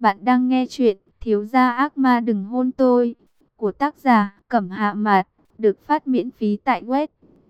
Bạn đang nghe chuyện Thiếu gia ác ma đừng hôn tôi của tác giả Cẩm Hạ Mạt, được phát miễn phí tại web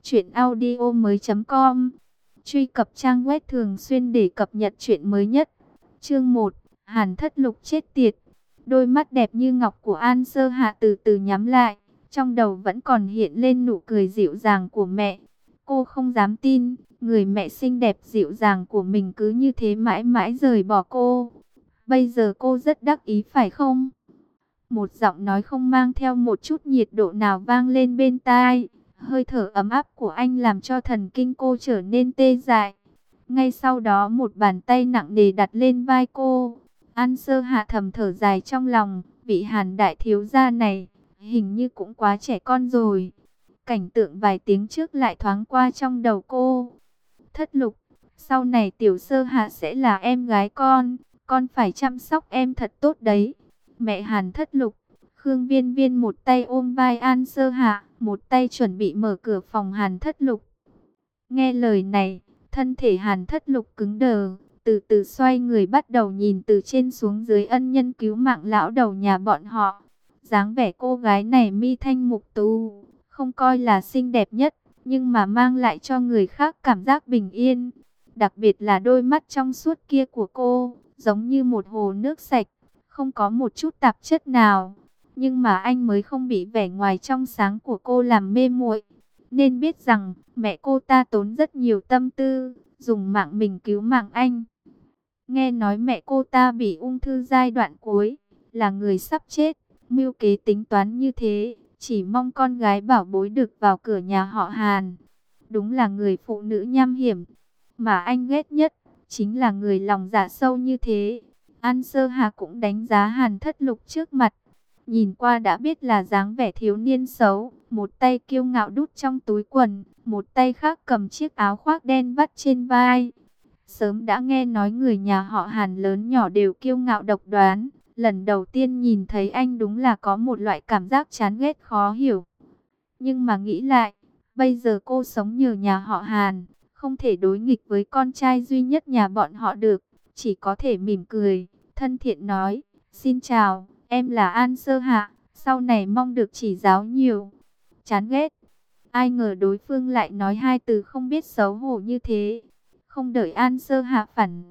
truyệnaudiomoi.com. Truy cập trang web thường xuyên để cập nhật chuyện mới nhất. Chương 1, Hàn Thất Lục chết tiệt. Đôi mắt đẹp như ngọc của An Sơ Hạ từ từ nhắm lại, trong đầu vẫn còn hiện lên nụ cười dịu dàng của mẹ. Cô không dám tin, người mẹ xinh đẹp dịu dàng của mình cứ như thế mãi mãi rời bỏ cô. Bây giờ cô rất đắc ý phải không? Một giọng nói không mang theo một chút nhiệt độ nào vang lên bên tai. Hơi thở ấm áp của anh làm cho thần kinh cô trở nên tê dại. Ngay sau đó một bàn tay nặng nề đặt lên vai cô. An Sơ Hạ thầm thở dài trong lòng, vị Hàn đại thiếu gia này hình như cũng quá trẻ con rồi. Cảnh tượng vài tiếng trước lại thoáng qua trong đầu cô. Thất Lục, sau này Tiểu Sơ Hạ sẽ là em gái con phải chăm sóc em thật tốt đấy. Mẹ Hàn Thất Lục. Khương Viên Viên một tay ôm vai An Sơ Hạ, một tay chuẩn bị mở cửa phòng Hàn Thất Lục. Nghe lời này, thân thể Hàn Thất Lục cứng đờ, từ từ xoay người bắt đầu nhìn từ trên xuống dưới ân nhân cứu mạng lão đầu nhà bọn họ. Dáng vẻ cô gái này mi thanh mục tú, không coi là xinh đẹp nhất, nhưng mà mang lại cho người khác cảm giác bình yên. Đặc biệt là đôi mắt trong suốt kia của cô, giống như một hồ nước sạch, không có một chút tạp chất nào. Nhưng mà anh mới không bị vẻ ngoài trong sáng của cô làm mê muội. Nên biết rằng mẹ cô ta tốn rất nhiều tâm tư, dùng mạng mình cứu mạng anh. Nghe nói mẹ cô ta bị ung thư giai đoạn cuối, là người sắp chết. Mưu kế tính toán như thế, chỉ mong con gái bảo bối được vào cửa nhà họ Hàn. Đúng là người phụ nữ nham hiểm. Mà anh ghét nhất, chính là người lòng dạ sâu như thế. An Sơ Hà cũng đánh giá Hàn Thất Lục trước mặt. Nhìn qua đã biết là dáng vẻ thiếu niên xấu, một tay kiêu ngạo đút trong túi quần, một tay khác cầm chiếc áo khoác đen vắt trên vai. Sớm đã nghe nói người nhà họ Hàn lớn nhỏ đều kiêu ngạo độc đoán, lần đầu tiên nhìn thấy anh đúng là có một loại cảm giác chán ghét khó hiểu. Nhưng mà nghĩ lại, bây giờ cô sống nhờ nhà họ Hàn, không thể đối nghịch với con trai duy nhất nhà bọn họ được, chỉ có thể mỉm cười, thân thiện nói, xin chào. Em là An Sơ Hạ, sau này mong được chỉ giáo nhiều. Chán ghét. Ai ngờ đối phương lại nói hai từ không biết xấu hổ như thế. Không đợi An Sơ Hạ phản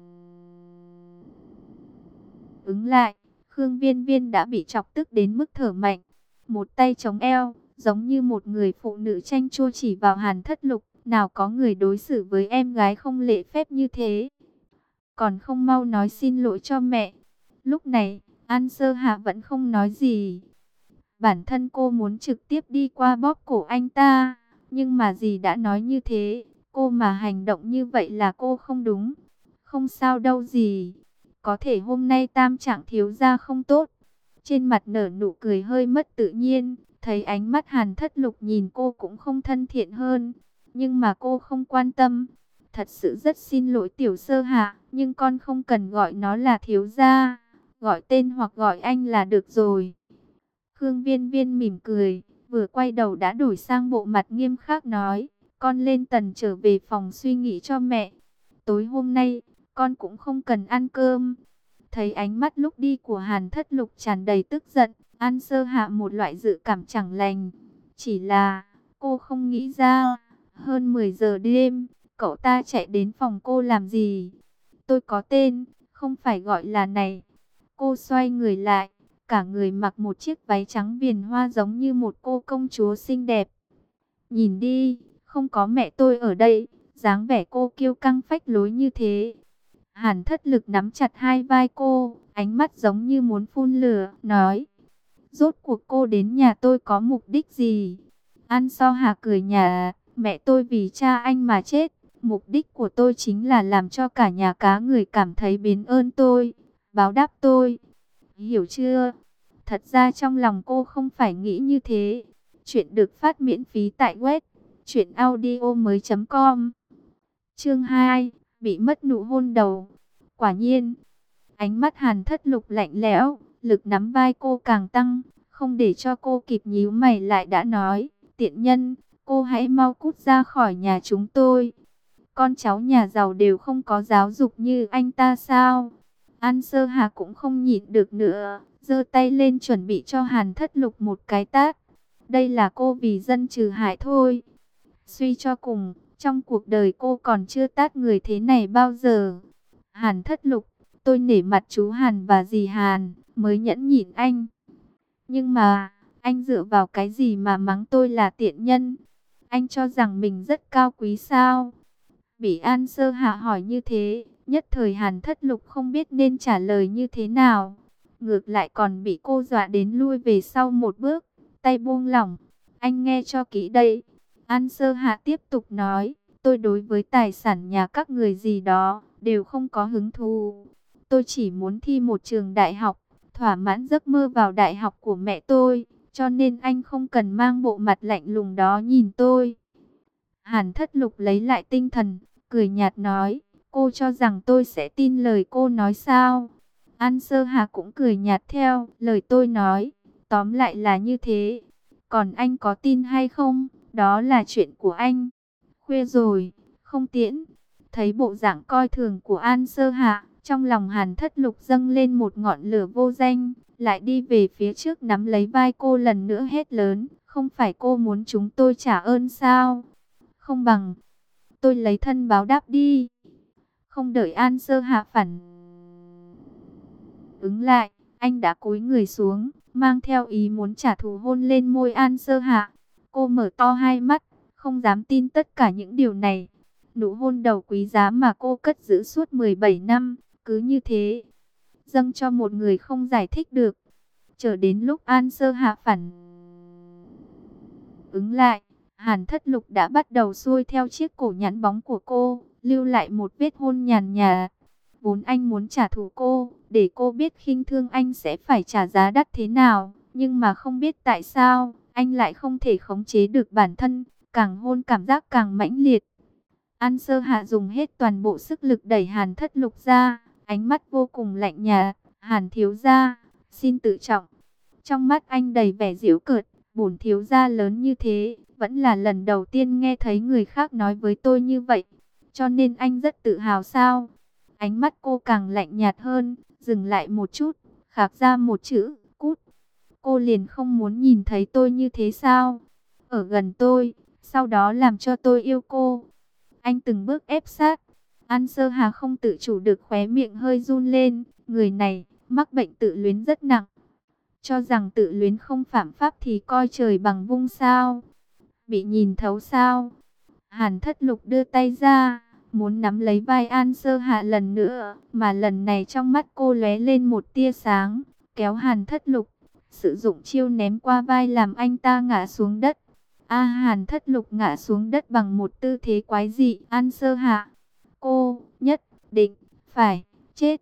ứng lại, Khương Viên Viên đã bị chọc tức đến mức thở mạnh. Một tay chống eo, giống như một người phụ nữ chanh chua chỉ vào Hàn Thất Lục. Nào có người đối xử với em gái không lễ phép như thế. Còn không mau nói xin lỗi cho mẹ. Lúc này An Sơ Hạ vẫn không nói gì. Bản thân cô muốn trực tiếp đi qua bóp cổ anh ta. Nhưng mà dì đã nói như thế. Cô mà hành động như vậy là cô không đúng. Không sao đâu dì. Có thể hôm nay tam trạng thiếu gia không tốt. Trên mặt nở nụ cười hơi mất tự nhiên. Thấy ánh mắt Hàn Thất Lục nhìn cô cũng không thân thiện hơn. Nhưng mà cô không quan tâm. Thật sự rất xin lỗi Tiểu Sơ Hạ. Nhưng con không cần gọi nó là thiếu gia. Gọi tên hoặc gọi anh là được rồi. Khương Viên Viên mỉm cười, vừa quay đầu đã đổi sang bộ mặt nghiêm khắc nói, con lên tầng trở về phòng suy nghĩ cho mẹ. Tối hôm nay, con cũng không cần ăn cơm. Thấy ánh mắt lúc đi của Hàn Thất Lục tràn đầy tức giận, An Sơ Hạ một loại dự cảm chẳng lành. Chỉ là, cô không nghĩ ra, hơn 10 giờ đêm, cậu ta chạy đến phòng cô làm gì? Tôi có tên, không phải gọi là này. Cô xoay người lại, cả người mặc một chiếc váy trắng viền hoa giống như một cô công chúa xinh đẹp. Nhìn đi, không có mẹ tôi ở đây, dáng vẻ cô kiêu căng phách lối như thế. Hàn Thất Lực nắm chặt hai vai cô, ánh mắt giống như muốn phun lửa, nói. Rốt cuộc cô đến nhà tôi có mục đích gì? An So Hà cười nhạt, mẹ tôi vì cha anh mà chết. Mục đích của tôi chính là làm cho cả nhà cá người cảm thấy biết ơn tôi, báo đáp tôi. Hiểu chưa? Thật ra trong lòng cô không phải nghĩ như thế. Chuyện được phát miễn phí tại web truyệnaudiomoi.com. Chương 2, bị mất nụ hôn đầu. Quả nhiên, ánh mắt Hàn Thất Lục lạnh lẽo, lực nắm vai cô càng tăng, không để cho cô kịp nhíu mày lại đã nói, tiện nhân, cô hãy mau cút ra khỏi nhà chúng tôi. Con cháu nhà giàu đều không có giáo dục như anh ta sao? An Sơ Hà cũng không nhịn được nữa, giơ tay lên chuẩn bị cho Hàn Thất Lục một cái tát. Đây là cô vì dân trừ hại thôi. Suy cho cùng, trong cuộc đời cô còn chưa tát người thế này bao giờ. Hàn Thất Lục, tôi nể mặt chú Hàn và dì Hàn, mới nhẫn nhịn anh. Nhưng mà, anh dựa vào cái gì mà mắng tôi là tiện nhân? Anh cho rằng mình rất cao quý sao? Bị An Sơ Hạ hỏi như thế, nhất thời Hàn Thất Lục không biết nên trả lời như thế nào. Ngược lại còn bị cô dọa đến lui về sau một bước, tay buông lỏng. Anh nghe cho kỹ đây. An Sơ Hạ tiếp tục nói, tôi đối với tài sản nhà các người gì đó, đều không có hứng thú. Tôi chỉ muốn thi một trường đại học, thỏa mãn giấc mơ vào đại học của mẹ tôi, cho nên anh không cần mang bộ mặt lạnh lùng đó nhìn tôi. Hàn Thất Lục lấy lại tinh thần, cười nhạt nói, cô cho rằng tôi sẽ tin lời cô nói sao? An Sơ Hà cũng cười nhạt theo lời tôi nói, tóm lại là như thế. Còn anh có tin hay không, đó là chuyện của anh. Khuya rồi, không tiễn. Thấy bộ dạng coi thường của An Sơ Hạ, trong lòng Hàn Thất Lục dâng lên một ngọn lửa vô danh, lại đi về phía trước nắm lấy vai cô lần nữa hét lớn, không phải cô muốn chúng tôi trả ơn sao? Không bằng, tôi lấy thân báo đáp đi. Không đợi An Sơ Hạ phản ứng lại, anh đã cúi người xuống, mang theo ý muốn trả thù hôn lên môi An Sơ Hạ. Cô mở to hai mắt, không dám tin tất cả những điều này. Nụ hôn đầu quý giá mà cô cất giữ suốt 17 năm, cứ như thế, dâng cho một người không giải thích được. Chờ đến lúc An Sơ Hạ phản ứng lại, Hàn Thất Lục đã bắt đầu xuôi theo chiếc cổ nhẵn bóng của cô, lưu lại một vết hôn nhàn nhạt. Vốn anh muốn trả thù cô, để cô biết khinh thương anh sẽ phải trả giá đắt thế nào. Nhưng mà không biết tại sao, anh lại không thể khống chế được bản thân, càng hôn cảm giác càng mãnh liệt. An Sơ Hạ dùng hết toàn bộ sức lực đẩy Hàn Thất Lục ra, ánh mắt vô cùng lạnh nhạt. Hàn thiếu gia, xin tự trọng. Trong mắt anh đầy vẻ giễu cợt, bổn thiếu gia lớn như thế, vẫn là lần đầu tiên nghe thấy người khác nói với tôi như vậy. Cho nên anh rất tự hào sao? Ánh mắt cô càng lạnh nhạt hơn, dừng lại một chút, khạc ra một chữ, cút. Cô liền không muốn nhìn thấy tôi như thế sao? Ở gần tôi, sau đó làm cho tôi yêu cô. Anh từng bước ép sát. An Sơ Hà không tự chủ được khóe miệng hơi run lên. Người này, mắc bệnh tự luyến rất nặng. Cho rằng tự luyến không phạm pháp thì coi trời bằng vung sao? Bị nhìn thấu sao? Hàn Thất Lục đưa tay ra, muốn nắm lấy vai An Sơ Hạ lần nữa, mà lần này trong mắt cô lóe lên một tia sáng, kéo Hàn Thất Lục, sử dụng chiêu ném qua vai làm anh ta ngã xuống đất. Hàn Thất Lục ngã xuống đất bằng một tư thế quái dị. An Sơ Hạ, cô nhất định phải chết.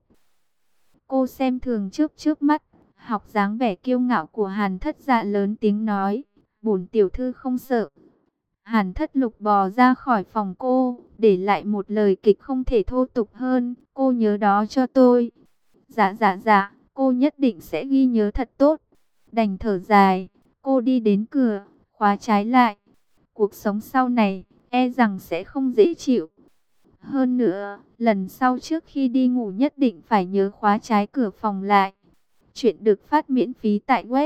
Cô xem thường trước mắt, học dáng vẻ kiêu ngạo của Hàn Thất Dạ lớn tiếng nói, bổn tiểu thư không sợ. Hàn Thất Lục bò ra khỏi phòng cô, để lại một lời kịch không thể thô tục hơn, cô nhớ đó cho tôi. Dạ, cô nhất định sẽ ghi nhớ thật tốt. Đành thở dài, cô đi đến cửa, khóa trái lại. Cuộc sống sau này, e rằng sẽ không dễ chịu. Hơn nữa, lần sau trước khi đi ngủ nhất định phải nhớ khóa trái cửa phòng lại. Chuyện được phát miễn phí tại web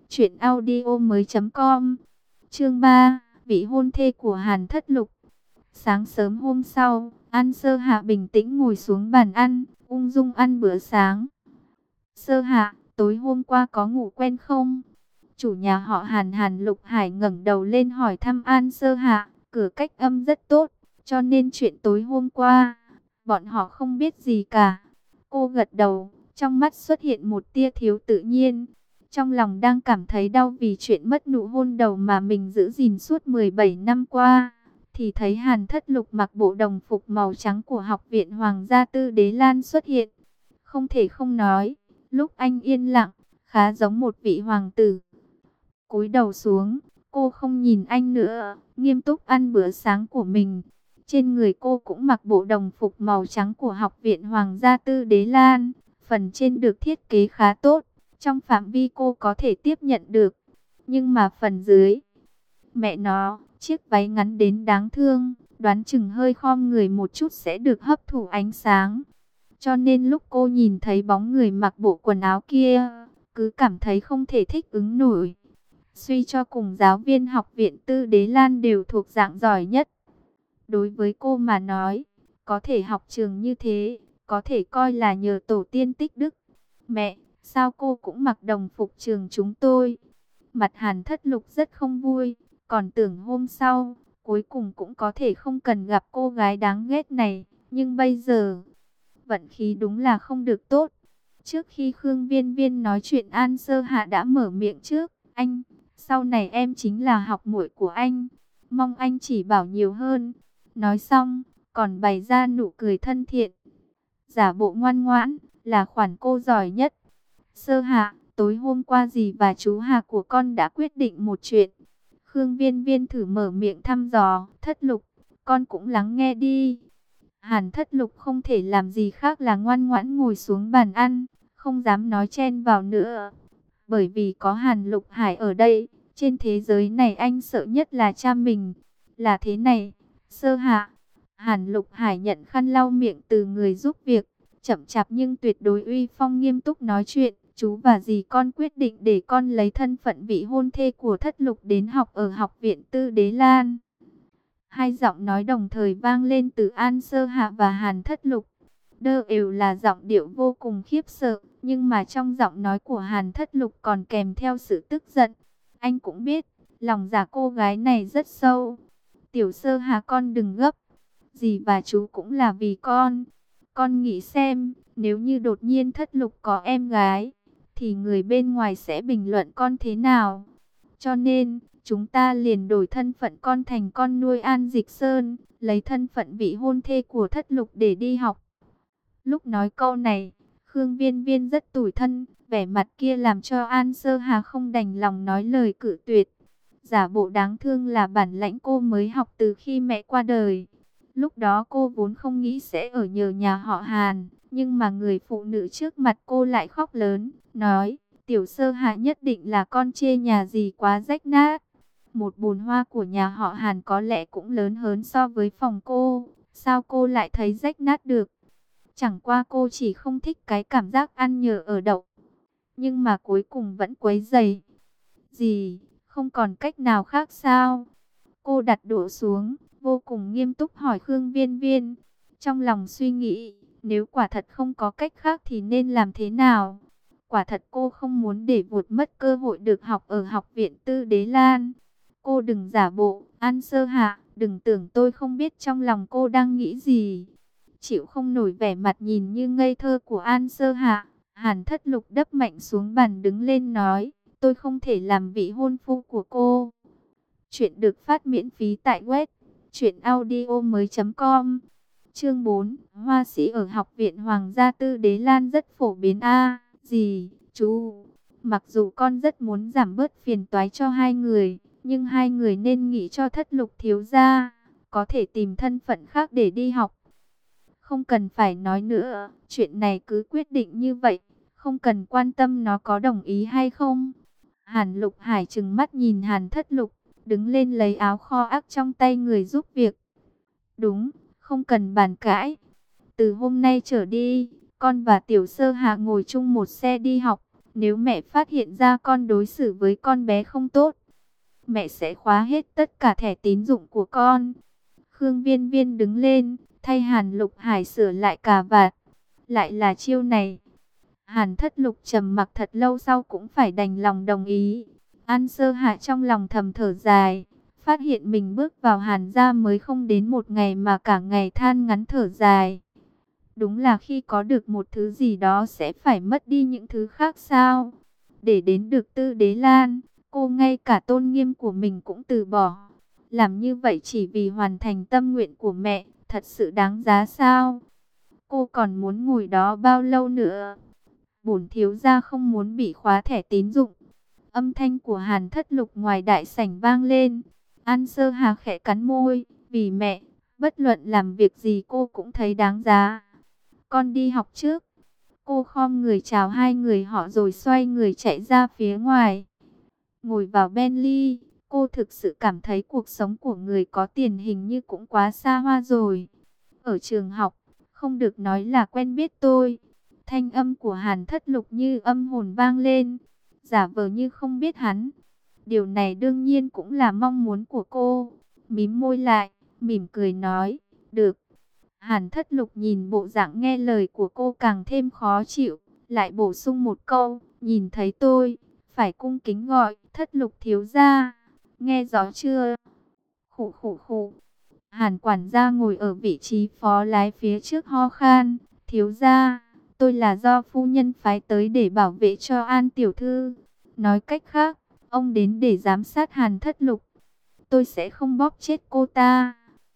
truyệnaudiomoi.com. Chương 3, vị hôn thê của Hàn Thất Lục. Sáng sớm hôm sau, An Sơ Hạ bình tĩnh ngồi xuống bàn ăn, ung dung ăn bữa sáng. Sơ Hạ, tối hôm qua có ngủ quen không? Chủ nhà họ Hàn, Hàn Lục Hải ngẩng đầu lên hỏi thăm An Sơ Hạ, cửa cách âm rất tốt, cho nên chuyện tối hôm qua, bọn họ không biết gì cả. Cô gật đầu, trong mắt xuất hiện một tia thiếu tự nhiên. Trong lòng đang cảm thấy đau vì chuyện mất nụ hôn đầu mà mình giữ gìn suốt 17 năm qua. Thì thấy Hàn Thất Lục mặc bộ đồng phục màu trắng của Học viện Hoàng gia Tư Đế Lan xuất hiện. Không thể không nói, lúc anh yên lặng, khá giống một vị hoàng tử. Cúi đầu xuống, cô không nhìn anh nữa, nghiêm túc ăn bữa sáng của mình. Trên người cô cũng mặc bộ đồng phục màu trắng của Học viện Hoàng gia Tư Đế Lan. Phần trên được thiết kế khá tốt, trong phạm vi cô có thể tiếp nhận được. Nhưng mà phần dưới, mẹ nó, chiếc váy ngắn đến đáng thương, đoán chừng hơi khom người một chút sẽ được hấp thụ ánh sáng. Cho nên lúc cô nhìn thấy bóng người mặc bộ quần áo kia, cứ cảm thấy không thể thích ứng nổi. Suy cho cùng giáo viên học viện Tư Đế Lan đều thuộc dạng giỏi nhất. Đối với cô mà nói, có thể học trường như thế, có thể coi là nhờ tổ tiên tích đức. Mẹ, sao cô cũng mặc đồng phục trường chúng tôi? Mặt Hàn Thất Lục rất không vui, còn tưởng hôm sau, cuối cùng cũng có thể không cần gặp cô gái đáng ghét này. Nhưng bây giờ, vận khí đúng là không được tốt. Trước khi Khương Viên Viên nói chuyện, An Sơ Hạ đã mở miệng trước. Anh, sau này em chính là học muội của anh. Mong anh chỉ bảo nhiều hơn. Nói xong, còn bày ra nụ cười thân thiện. Giả bộ ngoan ngoãn, là khoản cô giỏi nhất. Sơ Hạ, tối hôm qua dì và chú Hà của con đã quyết định một chuyện. Khương Viên Viên thử mở miệng thăm dò. Thất Lục, con cũng lắng nghe đi. Hàn Thất Lục không thể làm gì khác là ngoan ngoãn ngồi xuống bàn ăn, không dám nói chen vào nữa. Bởi vì có Hàn Lục Hải ở đây, trên thế giới này anh sợ nhất là cha mình. Là thế này, Sơ Hạ. Hàn Lục Hải nhận khăn lau miệng từ người giúp việc, chậm chạp nhưng tuyệt đối uy phong nghiêm túc nói chuyện. Chú và dì con quyết định để con lấy thân phận vị hôn thê của Thất Lục đến học ở học viện Tư Đế Lan. Hai giọng nói đồng thời vang lên từ An Sơ Hạ và Hàn Thất Lục. Đơ đều là giọng điệu vô cùng khiếp sợ, nhưng mà trong giọng nói của Hàn Thất Lục còn kèm theo sự tức giận. Anh cũng biết, lòng dạ cô gái này rất sâu. Tiểu Sơ Hạ con đừng gấp, dì và chú cũng là vì con. Con nghĩ xem, nếu như đột nhiên Thất Lục có em gái, thì người bên ngoài sẽ bình luận con thế nào? Cho nên, chúng ta liền đổi thân phận con thành con nuôi An Dịch Sơn, lấy thân phận vị hôn thê của Thất Lục để đi học. Lúc nói câu này, Khương Viên Viên rất tủi thân, vẻ mặt kia làm cho An Sơ Hà không đành lòng nói lời cự tuyệt. Giả bộ đáng thương là bản lãnh cô mới học từ khi mẹ qua đời. Lúc đó cô vốn không nghĩ sẽ ở nhờ nhà họ Hàn, nhưng mà người phụ nữ trước mặt cô lại khóc lớn, nói: Tiểu Sơ Hạ nhất định là con chê nhà gì quá rách nát. Một bồn hoa của nhà họ Hàn có lẽ cũng lớn hơn so với phòng cô. Sao cô lại thấy rách nát được? Chẳng qua cô chỉ không thích cái cảm giác ăn nhờ ở đậu. Nhưng mà cuối cùng vẫn quấy rầy. Gì? Không còn cách nào khác sao? Cô đặt đũa xuống, vô cùng nghiêm túc hỏi Khương Viên Viên. Trong lòng suy nghĩ, nếu quả thật không có cách khác thì nên làm thế nào? Quả thật cô không muốn để vụt mất cơ hội được học ở học viện Tư Đế Lan. Cô đừng giả bộ, An Sơ Hạ, đừng tưởng tôi không biết trong lòng cô đang nghĩ gì. Chịu không nổi vẻ mặt nhìn như ngây thơ của An Sơ Hạ, Hàn Thất Lục đập mạnh xuống bàn đứng lên nói, tôi không thể làm vị hôn phu của cô. Chuyện được phát miễn phí tại web truyệnaudiomoi.com. Chương 4, Hoa sĩ ở học viện Hoàng gia Tư Đế Lan rất phổ biến a. Dì, chú, mặc dù con rất muốn giảm bớt phiền toái cho hai người, nhưng hai người nên nghĩ cho Thất Lục thiếu gia, có thể tìm thân phận khác để đi học. Không cần phải nói nữa, chuyện này cứ quyết định như vậy, không cần quan tâm nó có đồng ý hay không. Hàn Lục Hải trừng mắt nhìn Hàn Thất Lục, đứng lên lấy áo kho ác trong tay người giúp việc. Đúng, không cần bàn cãi. Từ hôm nay trở đi, con và Tiểu Sơ Hạ ngồi chung một xe đi học. Nếu mẹ phát hiện ra con đối xử với con bé không tốt, mẹ sẽ khóa hết tất cả thẻ tín dụng của con. Khương Viên Viên đứng lên, thay Hàn Lục Hải sửa lại cà vạt. Lại là chiêu này. Hàn Thất Lục trầm mặc thật lâu sau cũng phải đành lòng đồng ý. An Sơ Hạ trong lòng thầm thở dài, phát hiện mình bước vào Hàn gia mới không đến một ngày mà cả ngày than ngắn thở dài. Đúng là khi có được một thứ gì đó sẽ phải mất đi những thứ khác sao? Để đến được Tư Đế Lan, cô ngay cả tôn nghiêm của mình cũng từ bỏ. Làm như vậy chỉ vì hoàn thành tâm nguyện của mẹ, thật sự đáng giá sao? Cô còn muốn ngồi đó bao lâu nữa? Bổn thiếu gia không muốn bị khóa thẻ tín dụng. Âm thanh của Hàn Thất Lục ngoài đại sảnh vang lên. An Sơ Hà khẽ cắn môi, vì mẹ, bất luận làm việc gì cô cũng thấy đáng giá. Con đi học trước. Cô khom người chào hai người họ rồi xoay người chạy ra phía ngoài. Ngồi vào Bentley, cô thực sự cảm thấy cuộc sống của người có tiền hình như cũng quá xa hoa rồi. Ở trường học, không được nói là quen biết tôi. Thanh âm của Hàn Thất Lục như âm hồn vang lên, giả vờ như không biết hắn. Điều này đương nhiên cũng là mong muốn của cô. Mím môi lại, mỉm cười nói, được. Hàn Thất Lục nhìn bộ dạng nghe lời của cô càng thêm khó chịu, lại bổ sung một câu, nhìn thấy tôi, phải cung kính gọi, Thất Lục thiếu gia. Nghe rõ chưa? Khụ khụ khụ. Hàn quản gia ngồi ở vị trí phó lái phía trước ho khan, thiếu gia, tôi là do phu nhân phái tới để bảo vệ cho An tiểu thư. Nói cách khác, ông đến để giám sát Hàn Thất Lục. Tôi sẽ không bóp chết cô ta.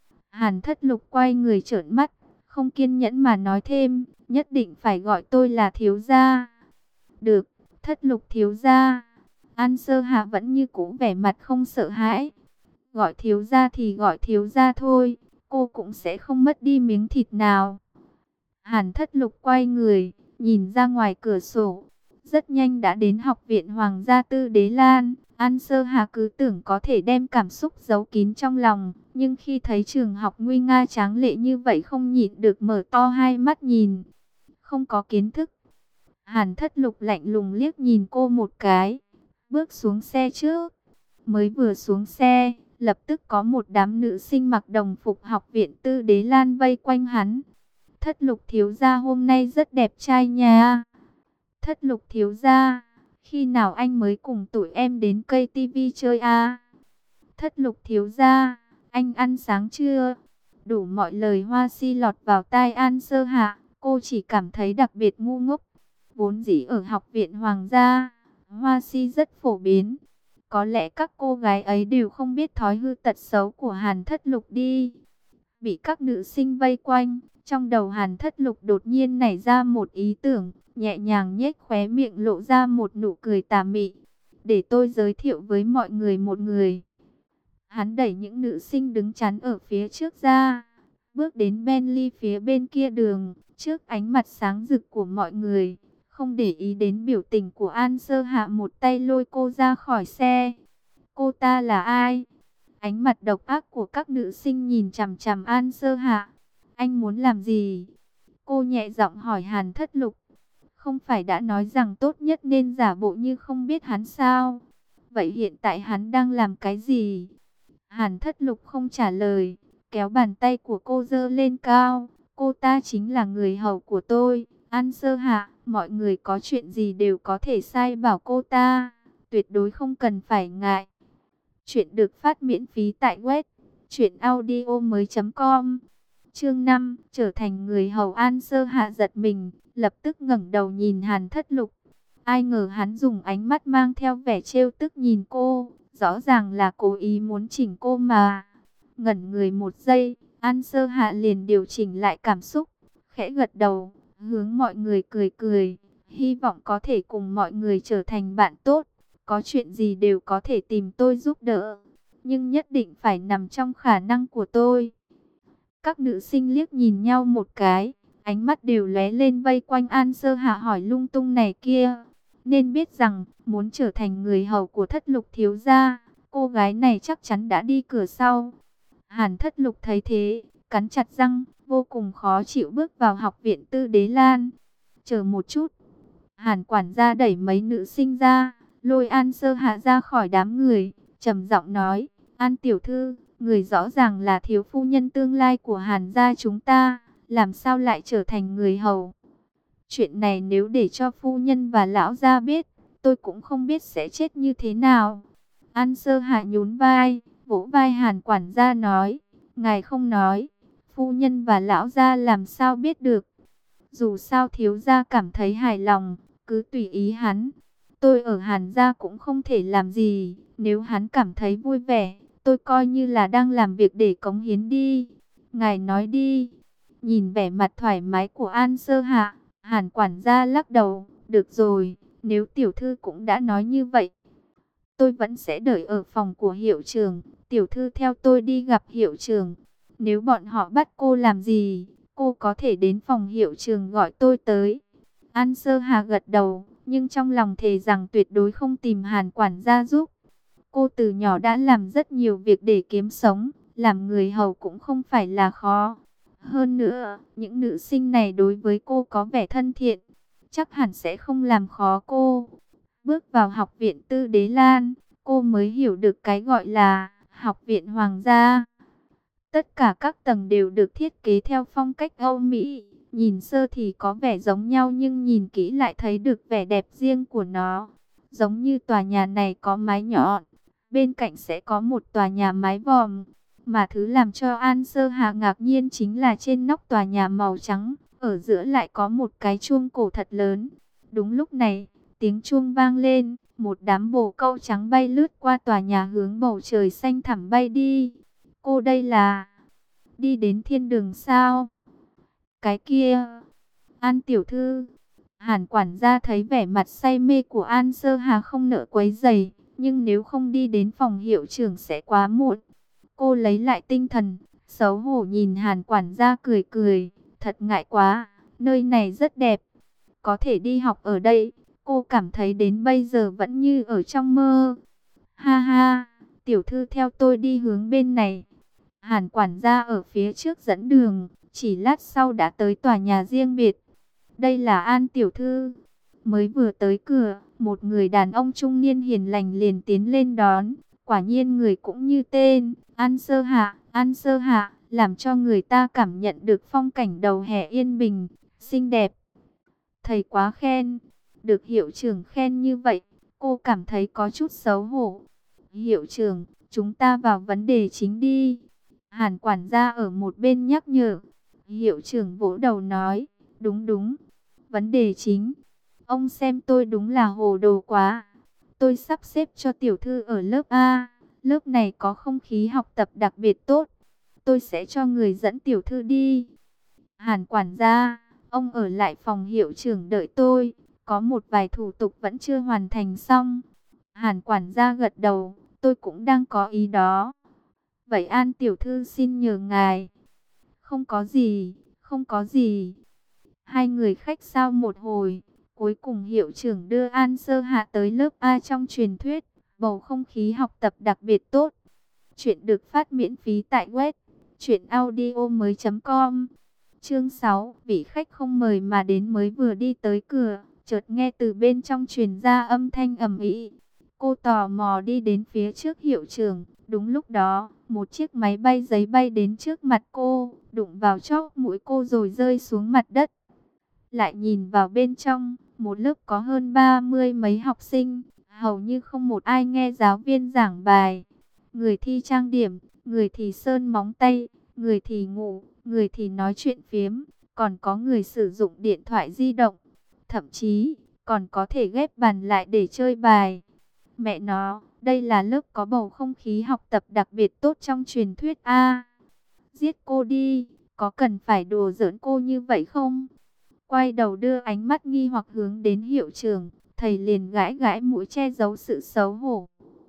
Hàn Thất Lục quay người trợn mắt, không kiên nhẫn mà nói thêm, nhất định phải gọi tôi là thiếu gia. Được, Thất Lục thiếu gia. An Sơ Hạ vẫn như cũ vẻ mặt không sợ hãi. Gọi thiếu gia thì gọi thiếu gia thôi, cô cũng sẽ không mất đi miếng thịt nào. Hàn Thất Lục quay người, nhìn ra ngoài cửa sổ. Rất nhanh đã đến học viện Hoàng gia Tư Đế Lan. An Sơ Hà cứ tưởng có thể đem cảm xúc giấu kín trong lòng, nhưng khi thấy trường học nguy nga tráng lệ như vậy không nhịn được mở to hai mắt nhìn. Không có kiến thức. Hàn Thất Lục lạnh lùng liếc nhìn cô một cái, bước xuống xe trước. Mới vừa xuống xe, lập tức có một đám nữ sinh mặc đồng phục học viện Tư Đế Lan vây quanh hắn. Thất Lục thiếu gia hôm nay rất đẹp trai nha. Thất Lục thiếu gia, khi nào anh mới cùng tụi em đến cây tivi chơi à? Thất Lục thiếu gia, anh ăn sáng chưa? Đủ mọi lời hoa si lọt vào tai An Sơ Hạ, cô chỉ cảm thấy đặc biệt ngu ngốc. Vốn dĩ ở học viện Hoàng gia, hoa si rất phổ biến. Có lẽ các cô gái ấy đều không biết thói hư tật xấu của Hàn Thất Lục đi. Bị các nữ sinh vây quanh, trong đầu Hàn Thất Lục đột nhiên nảy ra một ý tưởng, nhẹ nhàng nhếch khóe miệng lộ ra một nụ cười tà mị. Để tôi giới thiệu với mọi người một người. Hắn đẩy những nữ sinh đứng chắn ở phía trước ra, bước đến Bentley phía bên kia đường, trước ánh mặt sáng rực của mọi người. Không để ý đến biểu tình của An Sơ Hạ, một tay lôi cô ra khỏi xe. Cô ta là ai? Ánh mặt độc ác của các nữ sinh nhìn chằm chằm An Sơ Hạ. Anh muốn làm gì? Cô nhẹ giọng hỏi Hàn Thất Lục. Không phải đã nói rằng tốt nhất nên giả bộ như không biết hắn sao? Vậy hiện tại hắn đang làm cái gì? Hàn Thất Lục không trả lời, kéo bàn tay của cô giơ lên cao. Cô ta chính là người hầu của tôi, An Sơ Hạ. Mọi người có chuyện gì đều có thể sai bảo cô ta, tuyệt đối không cần phải ngại. Chuyện được phát miễn phí tại web truyệnaudiomoi.com. Chương 5, trở thành người hầu. An Sơ Hạ giật mình, lập tức ngẩng đầu nhìn Hàn Thất Lục. Ai ngờ hắn dùng ánh mắt mang theo vẻ trêu tức nhìn cô, rõ ràng là cố ý muốn chỉnh cô mà. Ngẩn người một giây, An Sơ Hạ liền điều chỉnh lại cảm xúc, khẽ gật đầu, hướng mọi người cười cười, hy vọng có thể cùng mọi người trở thành bạn tốt. Có chuyện gì đều có thể tìm tôi giúp đỡ, nhưng nhất định phải nằm trong khả năng của tôi. Các nữ sinh liếc nhìn nhau một cái, ánh mắt đều lóe lên vây quanh An Sơ Hạ hỏi lung tung này kia. Nên biết rằng, muốn trở thành người hầu của Thất Lục thiếu gia, cô gái này chắc chắn đã đi cửa sau. Hàn Thất Lục thấy thế, cắn chặt răng, vô cùng khó chịu bước vào học viện Tư Đế Lan. Chờ một chút. Hàn quản gia đẩy mấy nữ sinh ra, lôi An Sơ Hạ ra khỏi đám người, trầm giọng nói, An tiểu thư, người rõ ràng là thiếu phu nhân tương lai của Hàn gia chúng ta, làm sao lại trở thành người hầu? Chuyện này nếu để cho phu nhân và lão gia biết, tôi cũng không biết sẽ chết như thế nào. An Sơ Hạ nhún vai, vỗ vai Hàn quản gia nói, ngài không nói, phu nhân và lão gia làm sao biết được? Dù sao thiếu gia cảm thấy hài lòng, cứ tùy ý hắn. Tôi ở Hàn gia cũng không thể làm gì, nếu hắn cảm thấy vui vẻ, tôi coi như là đang làm việc để cống hiến đi. Ngài nói đi. Nhìn vẻ mặt thoải mái của An Sơ Hạ, Hàn quản gia lắc đầu, được rồi, nếu tiểu thư cũng đã nói như vậy, tôi vẫn sẽ đợi ở phòng của hiệu trưởng, tiểu thư theo tôi đi gặp hiệu trưởng. Nếu bọn họ bắt cô làm gì, cô có thể đến phòng hiệu trưởng gọi tôi tới. An Sơ Hà gật đầu, nhưng trong lòng thề rằng tuyệt đối không tìm Hàn quản gia giúp. Cô từ nhỏ đã làm rất nhiều việc để kiếm sống, làm người hầu cũng không phải là khó. Hơn nữa, những nữ sinh này đối với cô có vẻ thân thiện, chắc hẳn sẽ không làm khó cô. Bước vào học viện Tư Đế Lan, cô mới hiểu được cái gọi là học viện hoàng gia. Tất cả các tầng đều được thiết kế theo phong cách Âu Mỹ. Nhìn sơ thì có vẻ giống nhau nhưng nhìn kỹ lại thấy được vẻ đẹp riêng của nó. Giống như tòa nhà này có mái nhọn, bên cạnh sẽ có một tòa nhà mái vòm. Mà thứ làm cho An Sơ Hà ngạc nhiên chính là trên nóc tòa nhà màu trắng, ở giữa lại có một cái chuông cổ thật lớn. Đúng lúc này, tiếng chuông vang lên, một đám bồ câu trắng bay lướt qua tòa nhà hướng bầu trời xanh thẳm bay đi. Cô đây là đi đến thiên đường sao? Cái kia, An tiểu thư. Hàn quản gia thấy vẻ mặt say mê của An Sơ Hà không nỡ quấy rầy, nhưng nếu không đi đến phòng hiệu trưởng sẽ quá muộn. Cô lấy lại tinh thần, xấu hổ nhìn Hàn quản gia cười cười, thật ngại quá, nơi này rất đẹp. Có thể đi học ở đây, cô cảm thấy đến bây giờ vẫn như ở trong mơ. Ha ha, tiểu thư theo tôi đi hướng bên này. Hàn quản gia ở phía trước dẫn đường, chỉ lát sau đã tới tòa nhà riêng biệt. Đây là An tiểu thư. Mới vừa tới cửa, một người đàn ông trung niên hiền lành liền tiến lên đón. Quả nhiên người cũng như tên, An Sơ Hạ, làm cho người ta cảm nhận được phong cảnh đầu hè yên bình, xinh đẹp. Thầy quá khen, được hiệu trưởng khen như vậy, cô cảm thấy có chút xấu hổ. Hiệu trưởng, chúng ta vào vấn đề chính đi. Hàn quản gia ở một bên nhắc nhở. Hiệu trưởng vỗ đầu nói, đúng đúng, vấn đề chính. Ông xem tôi đúng là hồ đồ quá. Tôi sắp xếp cho tiểu thư ở lớp A. Lớp này có không khí học tập đặc biệt tốt. Tôi sẽ cho người dẫn tiểu thư đi. Hàn quản gia, ông ở lại phòng hiệu trưởng đợi tôi. Có một vài thủ tục vẫn chưa hoàn thành xong. Hàn quản gia gật đầu, tôi cũng đang có ý đó. Vậy An tiểu thư xin nhờ ngài. Không có gì, không có gì. Hai người khách sáo một hồi. Cuối cùng hiệu trưởng đưa An Sơ Hạ tới lớp A trong truyền thuyết. Bầu không khí học tập đặc biệt tốt. Chuyện được phát miễn phí tại web truyệnaudiomoi.com. Chương 6, vị khách không mời mà đến mới vừa đi tới cửa, chợt nghe từ bên trong truyền ra âm thanh ầm ĩ. Cô tò mò đi đến phía trước hiệu trưởng, đúng lúc đó, một chiếc máy bay giấy bay đến trước mặt cô, đụng vào chóp mũi cô rồi rơi xuống mặt đất. Lại nhìn vào bên trong, một lớp có hơn 30 mấy học sinh, hầu như không một ai nghe giáo viên giảng bài. Người thì trang điểm, người thì sơn móng tay, người thì ngủ, người thì nói chuyện phiếm, còn có người sử dụng điện thoại di động. Thậm chí, còn có thể ghép bàn lại để chơi bài. Mẹ nó, đây là lớp có bầu không khí học tập đặc biệt tốt trong truyền thuyết A. Giết cô đi, có cần phải đùa giỡn cô như vậy không? Quay đầu đưa ánh mắt nghi hoặc hướng đến hiệu trưởng, thầy liền gãi gãi mũi che giấu sự xấu hổ.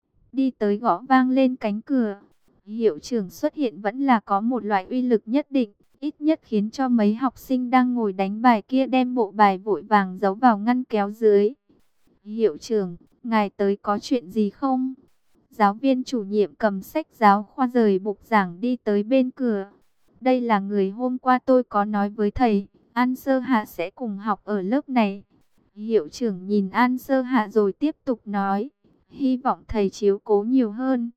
Đi tới gõ vang lên cánh cửa. Hiệu trưởng xuất hiện vẫn là có một loại uy lực nhất định, ít nhất khiến cho mấy học sinh đang ngồi đánh bài kia đem bộ bài vội vàng giấu vào ngăn kéo dưới. Hiệu trưởng, ngài tới có chuyện gì không? Giáo viên chủ nhiệm cầm sách giáo khoa rời bục giảng đi tới bên cửa. Đây là người hôm qua tôi có nói với thầy, An Sơ Hạ sẽ cùng học ở lớp này. Hiệu trưởng nhìn An Sơ Hạ rồi tiếp tục nói, hy vọng thầy chiếu cố nhiều hơn.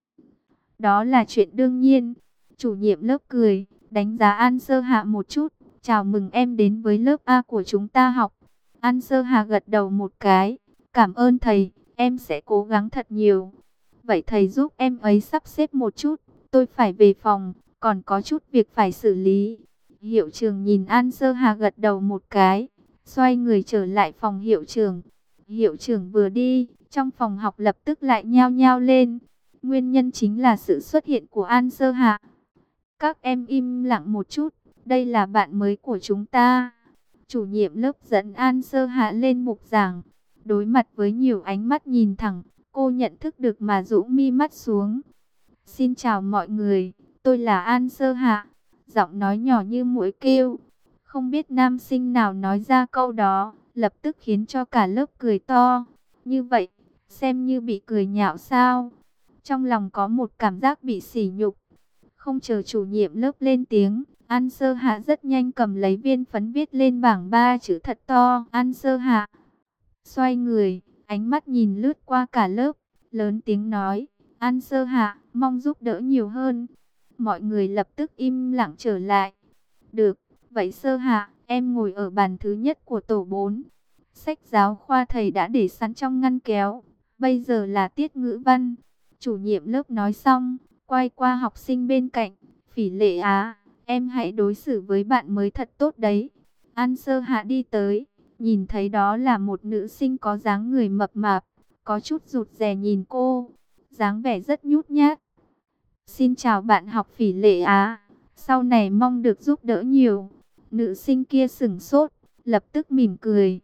Đó là chuyện đương nhiên. Chủ nhiệm lớp cười, đánh giá An Sơ Hạ một chút, chào mừng em đến với lớp A của chúng ta học. An Sơ Hạ gật đầu một cái, cảm ơn thầy, em sẽ cố gắng thật nhiều. Vậy thầy giúp em ấy sắp xếp một chút, tôi phải về phòng, còn có chút việc phải xử lý. Hiệu trưởng nhìn An Sơ Hà gật đầu một cái, xoay người trở lại phòng hiệu trưởng. Hiệu trưởng vừa đi, trong phòng học lập tức lại nhao nhao lên. Nguyên nhân chính là sự xuất hiện của An Sơ Hà. Các em im lặng một chút, đây là bạn mới của chúng ta. Chủ nhiệm lớp dẫn An Sơ Hạ lên bục giảng. Đối mặt với nhiều ánh mắt nhìn thẳng, cô nhận thức được mà rũ mi mắt xuống. Xin chào mọi người, tôi là An Sơ Hạ. Giọng nói nhỏ như muỗi kêu. Không biết nam sinh nào nói ra câu đó, lập tức khiến cho cả lớp cười to. Như vậy, xem như bị cười nhạo sao? Trong lòng có một cảm giác bị sỉ nhục. Không chờ chủ nhiệm lớp lên tiếng, An Sơ Hạ rất nhanh cầm lấy viên phấn viết lên bảng 3 chữ thật to. An Sơ Hạ xoay người, ánh mắt nhìn lướt qua cả lớp, lớn tiếng nói, An Sơ Hạ, mong giúp đỡ nhiều hơn. Mọi người lập tức im lặng trở lại. Được, vậy Sơ Hạ, em ngồi ở bàn thứ nhất của tổ 4. Sách giáo khoa thầy đã để sẵn trong ngăn kéo. Bây giờ là tiết ngữ văn. Chủ nhiệm lớp nói xong, quay qua học sinh bên cạnh. Phỉ Lệ Á, em hãy đối xử với bạn mới thật tốt đấy. An Sơ Hạ đi tới, nhìn thấy đó là một nữ sinh có dáng người mập mạp, có chút rụt rè nhìn cô, dáng vẻ rất nhút nhát. Xin chào bạn học Phỉ Lệ Á, sau này mong được giúp đỡ nhiều. Nữ sinh kia sửng sốt, lập tức mỉm cười,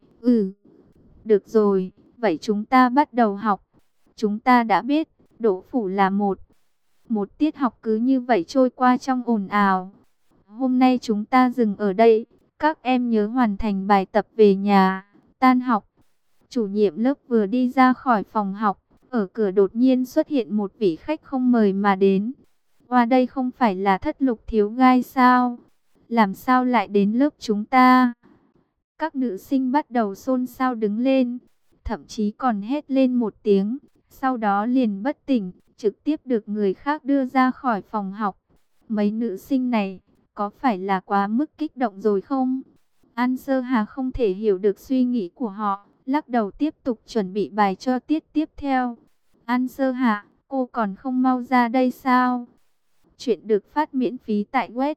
được rồi, vậy chúng ta bắt đầu học. Chúng ta đã biết, đỗ phủ là một tiết học cứ như vậy trôi qua trong ồn ào. Hôm nay chúng ta dừng ở đây, các em nhớ hoàn thành bài tập về nhà. Tan học, chủ nhiệm lớp vừa đi ra khỏi phòng học, ở cửa đột nhiên xuất hiện một vị khách không mời mà đến. Qua đây không phải là Thất Lục thiếu gai sao? Làm sao lại đến lớp chúng ta? Các nữ sinh bắt đầu xôn xao đứng lên, thậm chí còn hét lên một tiếng, sau đó liền bất tỉnh, trực tiếp được người khác đưa ra khỏi phòng học. Mấy nữ sinh này, có phải là quá mức kích động rồi không? An Sơ Hà không thể hiểu được suy nghĩ của họ, lắc đầu tiếp tục chuẩn bị bài cho tiết tiếp theo. An Sơ Hà, cô còn không mau ra đây sao? Chuyện được phát miễn phí tại web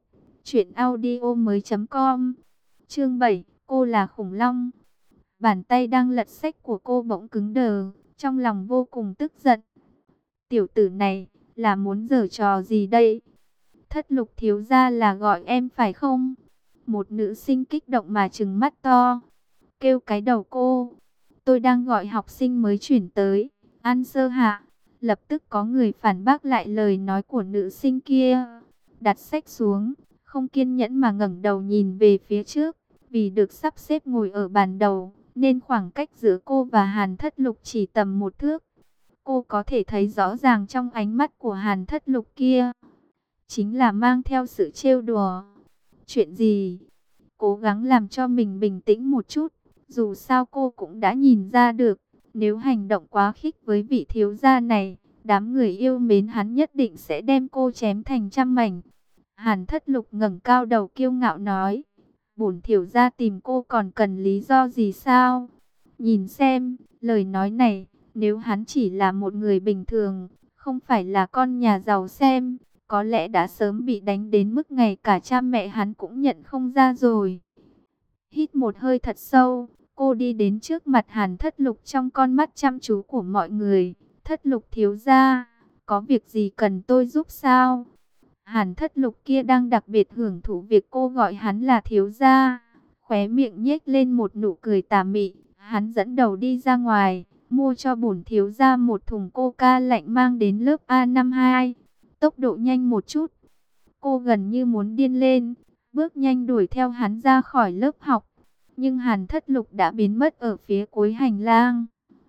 truyệnaudiomoi.com. Chương 7, cô là khủng long. Bàn tay đang lật sách của cô bỗng cứng đờ, trong lòng vô cùng tức giận. Tiểu tử này, là muốn giở trò gì đây? Thất Lục thiếu gia là gọi em phải không? Một nữ sinh kích động mà trừng mắt to, kêu cái đầu cô. Tôi đang gọi học sinh mới chuyển tới. An Sơ Hạ, lập tức có người phản bác lại lời nói của nữ sinh kia. Đặt sách xuống, không kiên nhẫn mà ngẩng đầu nhìn về phía trước. Vì được sắp xếp ngồi ở bàn đầu, nên khoảng cách giữa cô và Hàn Thất Lục chỉ tầm 1 thước. Cô có thể thấy rõ ràng trong ánh mắt của Hàn Thất Lục kia, chính là mang theo sự trêu đùa. Chuyện gì? Cố gắng làm cho mình bình tĩnh một chút. Dù sao cô cũng đã nhìn ra được, nếu hành động quá khích với vị thiếu gia này, đám người yêu mến hắn nhất định sẽ đem cô chém thành trăm mảnh. Hàn Thất Lục ngẩng cao đầu kiêu ngạo nói, bổn thiếu gia tìm cô còn cần lý do gì sao? Nhìn xem, lời nói này, nếu hắn chỉ là một người bình thường, không phải là con nhà giàu xem, có lẽ đã sớm bị đánh đến mức ngay cả cha mẹ hắn cũng nhận không ra rồi. Hít một hơi thật sâu, cô đi đến trước mặt Hàn Thất Lục trong con mắt chăm chú của mọi người. Thất Lục thiếu gia, có việc gì cần tôi giúp sao? Hàn Thất Lục kia đang đặc biệt hưởng thụ việc cô gọi hắn là thiếu gia, khóe miệng nhếch lên một nụ cười tà mị. Hắn dẫn đầu đi ra ngoài, mua cho bổn thiếu gia một thùng coca lạnh mang đến lớp A52. Tốc độ nhanh một chút. Cô gần như muốn điên lên, bước nhanh đuổi theo hắn ra khỏi lớp học. Nhưng Hàn Thất Lục đã biến mất ở phía cuối hành lang.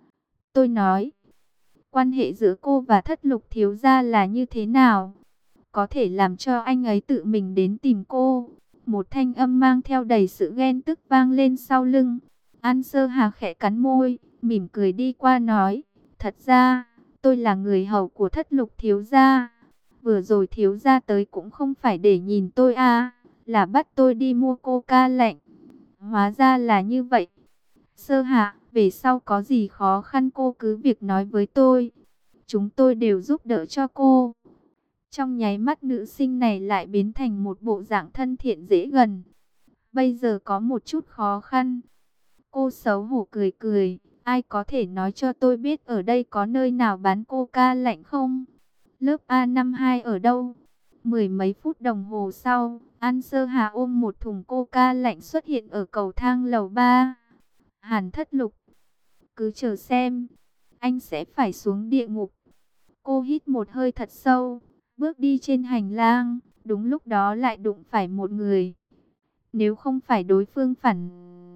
Tôi nói, quan hệ giữa cô và Thất Lục thiếu gia là như thế nào? Có thể làm cho anh ấy tự mình đến tìm cô. Một thanh âm mang theo đầy sự ghen tức vang lên sau lưng. An Sơ Hà khẽ cắn môi, mỉm cười đi qua nói, thật ra, tôi là người hầu của Thất Lục thiếu gia. Vừa rồi thiếu gia tới cũng không phải để nhìn tôi à, là bắt tôi đi mua coca lạnh. Hóa ra là như vậy. Sơ Hạ, về sau có gì khó khăn cô cứ việc nói với tôi. Chúng tôi đều giúp đỡ cho cô. Trong nháy mắt nữ sinh này lại biến thành một bộ dạng thân thiện dễ gần. Bây giờ có một chút khó khăn. Cô xấu hổ cười cười. Ai có thể nói cho tôi biết ở đây có nơi nào bán coca lạnh không? Lớp A52 ở đâu? Mười mấy phút đồng hồ sau, An Sơ Hà ôm một thùng coca lạnh xuất hiện ở cầu thang lầu 3. Hàn Thất Lục, cứ chờ xem, anh sẽ phải xuống địa ngục. Cô hít một hơi thật sâu, bước đi trên hành lang, đúng lúc đó lại đụng phải một người. Nếu không phải đối phương phản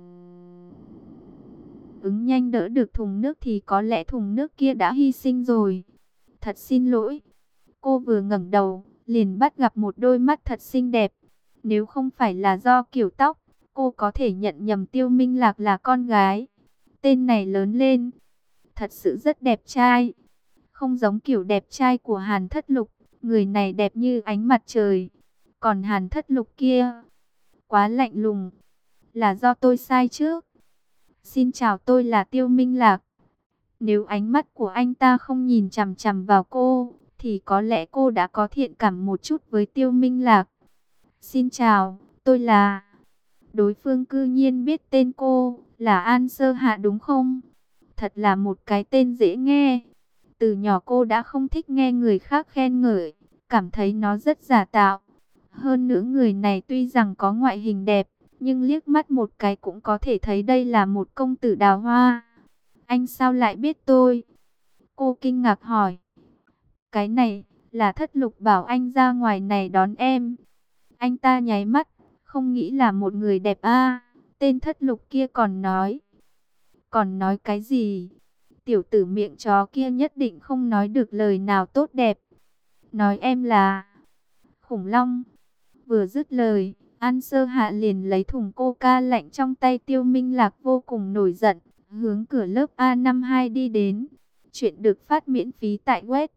ứng nhanh đỡ được thùng nước thì có lẽ thùng nước kia đã hy sinh rồi. Thật xin lỗi. Cô vừa ngẩng đầu, liền bắt gặp một đôi mắt thật xinh đẹp. Nếu không phải là do kiểu tóc, cô có thể nhận nhầm Tiêu Minh Lạc là con gái. Tên này lớn lên, thật sự rất đẹp trai. Không giống kiểu đẹp trai của Hàn Thất Lục, người này đẹp như ánh mặt trời. Còn Hàn Thất Lục kia, quá lạnh lùng. Là do tôi sai trước. Xin chào, tôi là Tiêu Minh Lạc. Nếu ánh mắt của anh ta không nhìn chằm chằm vào cô, thì có lẽ cô đã có thiện cảm một chút với Tiêu Minh Lạc. Xin chào, tôi là... Đối phương cư nhiên biết tên cô, là An Sơ Hạ đúng không? Thật là một cái tên dễ nghe. Từ nhỏ cô đã không thích nghe người khác khen ngợi, cảm thấy nó rất giả tạo. Hơn nữa người này tuy rằng có ngoại hình đẹp, nhưng liếc mắt một cái cũng có thể thấy đây là một công tử đào hoa. Anh sao lại biết tôi? Cô kinh ngạc hỏi. Cái này, là Thất Lục bảo anh ra ngoài này đón em. Anh ta nháy mắt, không nghĩ là một người đẹp a. Tên Thất Lục kia còn nói. Còn nói cái gì? Tiểu tử miệng chó kia nhất định không nói được lời nào tốt đẹp. Nói em là khủng long. Vừa dứt lời, An Sơ Hạ liền lấy thùng coca lạnh trong tay Tiêu Minh Lạc vô cùng nổi giận, hướng cửa lớp A52 đi đến. Chuyện được phát miễn phí tại web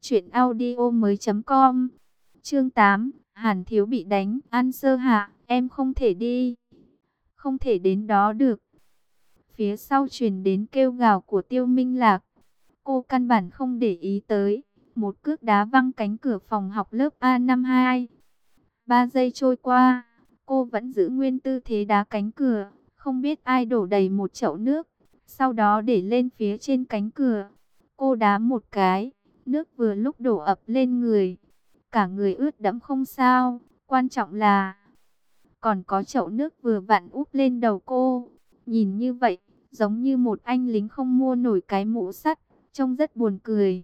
truyệnaudiomoi.com. Chương 8, Hàn Thiếu bị đánh. An Sơ Hạ, em không thể đi. Không thể đến đó được. Phía sau truyền đến kêu gào của Tiêu Minh Lạc. Cô căn bản không để ý tới. Một cước đá văng cánh cửa phòng học lớp A52. 3 giây trôi qua, cô vẫn giữ nguyên tư thế đá cánh cửa. Không biết ai đổ đầy một chậu nước, sau đó để lên phía trên cánh cửa. Cô đá một cái, nước vừa lúc đổ ập lên người. Cả người ướt đẫm không sao, quan trọng là còn có chậu nước vừa vặn úp lên đầu cô. Nhìn như vậy, giống như một anh lính không mua nổi cái mũ sắt, trông rất buồn cười.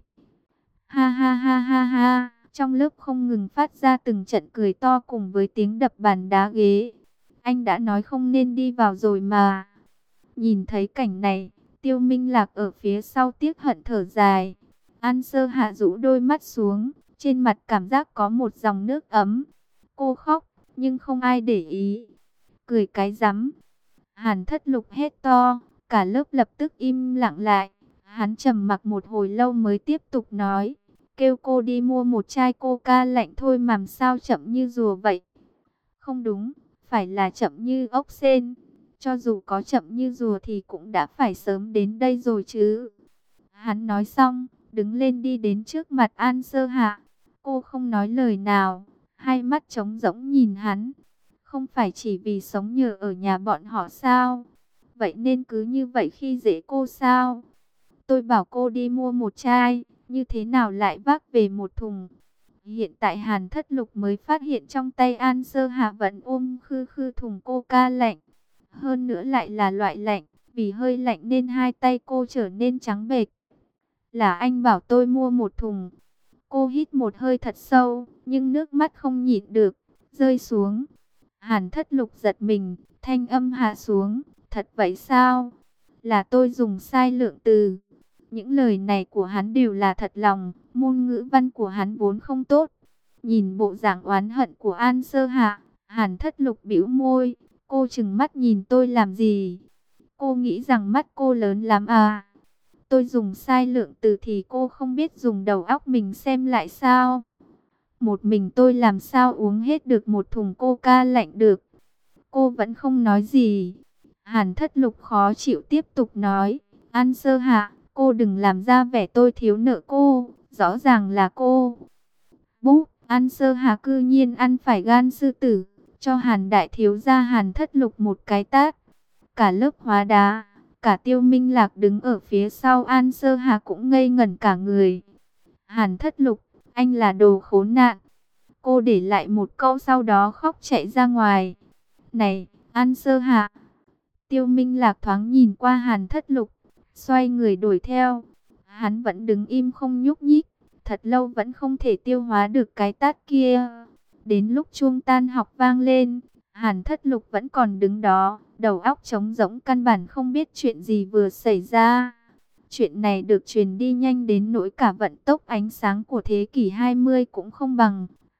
Ha ha ha ha ha, trong lớp không ngừng phát ra từng trận cười to cùng với tiếng đập bàn đá ghế. Anh đã nói không nên đi vào rồi mà. Nhìn thấy cảnh này, Tiêu Minh Lạc ở phía sau tiếc hận thở dài. An Sơ Hạ rũ đôi mắt xuống, trên mặt cảm giác có một dòng nước ấm. Cô khóc, nhưng không ai để ý. Cười cái rắm. Hàn Thất Lục hét to, cả lớp lập tức im lặng lại. Hắn trầm mặc một hồi lâu mới tiếp tục nói. Kêu cô đi mua một chai coca lạnh thôi mà sao chậm như rùa vậy. Không đúng, phải là chậm như ốc sên. Cho dù có chậm như rùa thì cũng đã phải sớm đến đây rồi chứ. Hắn nói xong, đứng lên đi đến trước mặt An Sơ Hạ. Cô không nói lời nào, hai mắt trống rỗng nhìn hắn. Không phải chỉ vì sống nhờ ở nhà bọn họ sao? Vậy nên cứ như vậy khi dễ cô sao? Tôi bảo cô đi mua một chai, như thế nào lại vác về một thùng? Hiện tại Hàn Thất Lục mới phát hiện trong tay An Sơ Hạ vẫn ôm khư khư thùng coca lạnh. Hơn nữa lại là loại lạnh, vì hơi lạnh nên hai tay cô trở nên trắng bệch. Là anh bảo tôi mua một thùng. Cô hít một hơi thật sâu, nhưng nước mắt không nhịn được, rơi xuống. Hàn Thất Lục giật mình, thanh âm hạ xuống. Thật vậy sao? Là tôi dùng sai lượng từ. Những lời này của hắn đều là thật lòng, môn ngữ văn của hắn vốn không tốt. Nhìn bộ dạng oán hận của An Sơ Hạ, Hàn Thất Lục bĩu môi. Cô trừng mắt nhìn tôi làm gì? Cô nghĩ rằng mắt cô lớn lắm à? Tôi dùng sai lượng từ thì cô không biết dùng đầu óc mình xem lại sao? Một mình tôi làm sao uống hết được một thùng coca lạnh được? Cô vẫn không nói gì. Hàn Thất Lục khó chịu tiếp tục nói. An Sơ Hạ, cô đừng làm ra vẻ tôi thiếu nợ cô. Rõ ràng là cô. Búp, An Sơ Hạ cư nhiên ăn phải gan sư tử. Cho Hàn Đại Thiếu gia Hàn Thất Lục một cái tát. Cả lớp hóa đá, cả Tiêu Minh Lạc đứng ở phía sau An Sơ Hạ cũng ngây ngẩn cả người. Hàn Thất Lục, anh là đồ khốn nạn. Cô để lại một câu sau đó khóc chạy ra ngoài. Này, An Sơ Hạ. Tiêu Minh Lạc thoáng nhìn qua Hàn Thất Lục, xoay người đuổi theo. Hắn vẫn đứng im không nhúc nhích, thật lâu vẫn không thể tiêu hóa được cái tát kia. Đến lúc chuông tan học vang lên, Hàn Thất Lục vẫn còn đứng đó, đầu óc trống rỗng căn bản không biết chuyện gì vừa xảy ra. Chuyện này được truyền đi nhanh đến nỗi cả vận tốc ánh sáng của thế kỷ 20 cũng không bằng.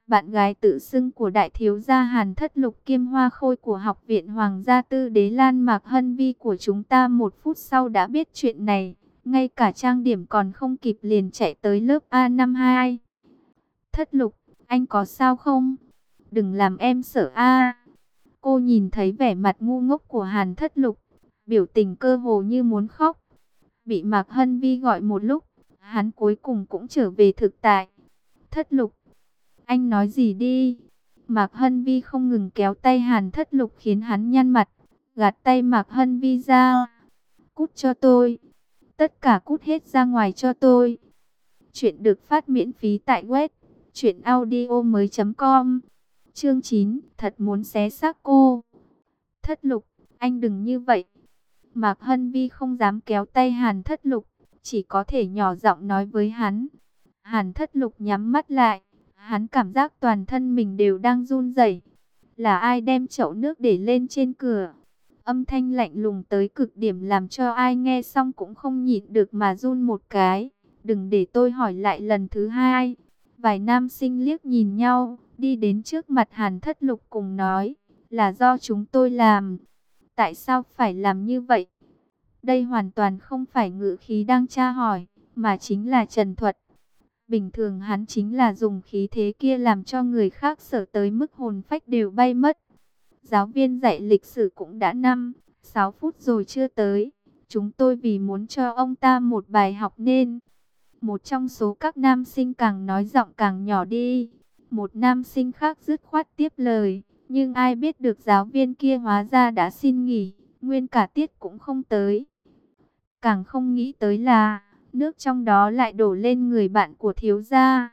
bạn gái tự xưng của đại thiếu gia Hàn Thất Lục kiêm hoa khôi của Học viện Hoàng gia Tư Đế Lan Mạc Hân Vi của chúng ta 1 phút sau đã biết chuyện này. Ngay cả trang điểm còn không kịp liền chạy tới lớp A52. Thất Lục, anh có sao không? Đừng làm em sợ a. Cô nhìn thấy vẻ mặt ngu ngốc của Hàn Thất Lục, biểu tình cơ hồ như muốn khóc. Bị Mạc Hân Vi gọi một lúc, hắn cuối cùng cũng trở về thực tại. Thất Lục, anh nói gì đi? Mạc Hân Vi không ngừng kéo tay Hàn Thất Lục khiến hắn nhăn mặt, gạt tay Mạc Hân Vi ra. Cút cho tôi. Tất cả cút hết ra ngoài cho tôi. Chuyện được phát miễn phí tại web truyệnaudiomoi.com. Chương 9, thật muốn xé xác cô. Thất Lục, anh đừng như vậy. Mạc Hân Vi không dám kéo tay Hàn Thất Lục, chỉ có thể nhỏ giọng nói với hắn. Hàn Thất Lục nhắm mắt lại, hắn cảm giác toàn thân mình đều đang run rẩy. Là ai đem chậu nước để lên trên cửa? Âm thanh lạnh lùng tới cực điểm làm cho ai nghe xong cũng không nhịn được mà run một cái. Đừng để tôi hỏi lại lần thứ hai. Vài nam sinh liếc nhìn nhau, đi đến trước mặt Hàn Thất Lục cùng nói, là do chúng tôi làm. Tại sao phải làm như vậy? Đây hoàn toàn không phải ngữ khí đang tra hỏi, mà chính là trần thuật. Bình thường hắn chính là dùng khí thế kia làm cho người khác sợ tới mức hồn phách đều bay mất. Giáo viên dạy lịch sử cũng đã 5-6 phút rồi chưa tới. Chúng tôi vì muốn cho ông ta một bài học nên. Một trong số các nam sinh càng nói giọng càng nhỏ đi. Một nam sinh khác dứt khoát tiếp lời. Nhưng ai biết được giáo viên kia hóa ra đã xin nghỉ. Nguyên cả tiết cũng không tới. Càng không nghĩ tới là nước trong đó lại đổ lên người bạn của thiếu gia.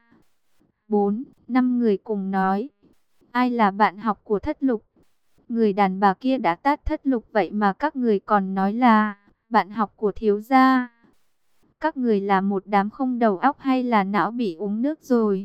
4-5 người cùng nói. Ai là bạn học của Thất Lục? Người đàn bà kia đã tát Thất Lục vậy mà các người còn nói là bạn học của thiếu gia. Các người là một đám không đầu óc hay là não bị uống nước rồi?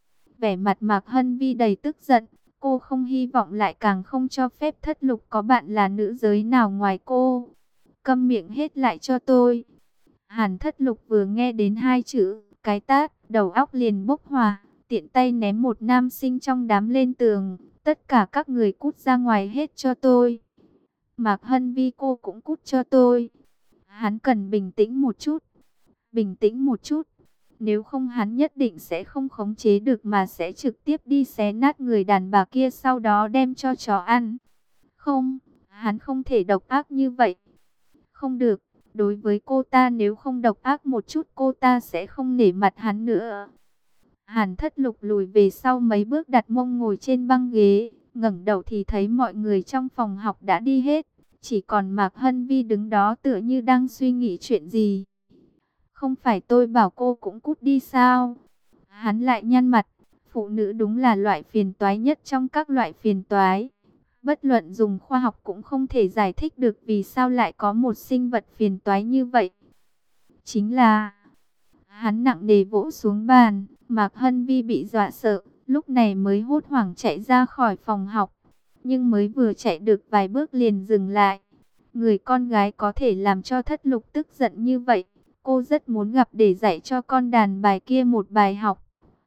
Vẻ mặt Mạc Hân Vi đầy tức giận. Cô không hy vọng lại càng không cho phép Thất Lục có bạn là nữ giới nào ngoài cô. Câm miệng hết lại cho tôi. Hàn Thất Lục vừa nghe đến 2 chữ cái tát, đầu óc liền bốc hỏa, tiện tay ném một nam sinh trong đám lên tường. Tất cả các người cút ra ngoài hết cho tôi. Mạc Hân Vi, cô cũng cút cho tôi. Hắn cần bình tĩnh một chút. Bình tĩnh một chút. Nếu không hắn nhất định sẽ không khống chế được mà sẽ trực tiếp đi xé nát người đàn bà kia sau đó đem cho chó ăn. Không, hắn không thể độc ác như vậy. Không được, đối với cô ta nếu không độc ác một chút cô ta sẽ không nể mặt hắn nữa. Hàn Thất Lục lùi về sau mấy bước đặt mông ngồi trên băng ghế, ngẩng đầu thì thấy mọi người trong phòng học đã đi hết. Chỉ còn Mạc Hân Vi đứng đó tựa như đang suy nghĩ chuyện gì. Không phải tôi bảo cô cũng cút đi sao? Hắn lại nhăn mặt, phụ nữ đúng là loại phiền toái nhất trong các loại phiền toái. Bất luận dùng khoa học cũng không thể giải thích được vì sao lại có một sinh vật phiền toái như vậy. Chính là... Hắn nặng nề vỗ xuống bàn, Mạc Hân Vi bị dọa sợ, lúc này mới hốt hoảng chạy ra khỏi phòng học. Nhưng mới vừa chạy được vài bước liền dừng lại. Người con gái có thể làm cho Thất Lục tức giận như vậy. Cô rất muốn gặp để dạy cho con đàn bài kia một bài học.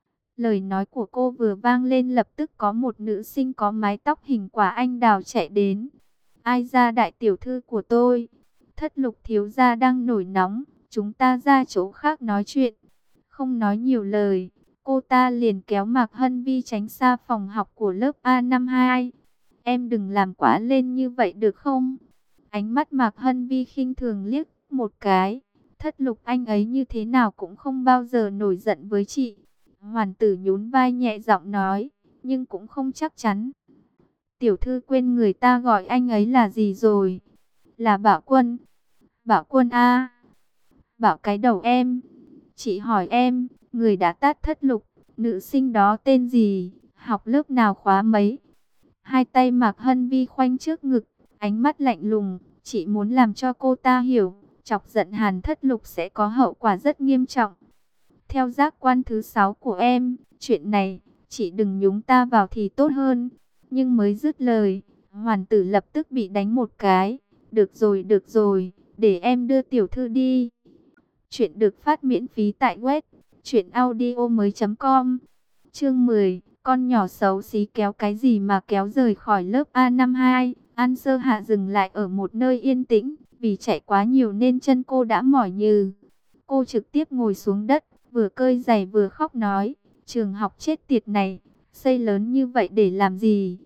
Lời nói của cô vừa vang lên lập tức có một nữ sinh có mái tóc hình quả anh đào chạy đến. Ai ra đại tiểu thư của tôi? Thất Lục thiếu gia đang nổi nóng. Chúng ta ra chỗ khác nói chuyện. Không nói nhiều lời, cô ta liền kéo Mạc Hân Vi tránh xa phòng học của lớp A52. Em đừng làm quá lên như vậy được không? Ánh mắt Mạc Hân Vi khinh thường liếc một cái. Thất Lục anh ấy như thế nào cũng không bao giờ nổi giận với chị. Hoàn tử nhún vai nhẹ giọng nói, nhưng cũng không chắc chắn. Tiểu thư quên người ta gọi anh ấy là gì rồi? Là Bảo Quân. Bảo Quân a. Bảo cái đầu em. Chị hỏi em, người đã tát Thất Lục, nữ sinh đó tên gì, học lớp nào khóa mấy? Hai tay Mạc Hân Vi khoanh trước ngực, ánh mắt lạnh lùng, chị muốn làm cho cô ta hiểu, chọc giận Hàn Thất Lục sẽ có hậu quả rất nghiêm trọng. Theo giác quan thứ 6 của em, chuyện này, chị đừng nhúng ta vào thì tốt hơn. Nhưng mới dứt lời, hoàn tử lập tức bị đánh một cái. Được rồi, để em đưa tiểu thư đi. Chuyện được phát miễn phí tại web truyệnaudiomoi.com. Chương 10, Con nhỏ xấu xí kéo cái gì mà kéo rời khỏi lớp A52. An Sơ Hạ dừng lại ở một nơi yên tĩnh, vì chạy quá nhiều nên chân cô đã mỏi nhừ. Cô trực tiếp ngồi xuống đất, vừa cơi giày vừa khóc nói, trường học chết tiệt này, xây lớn như vậy để làm gì?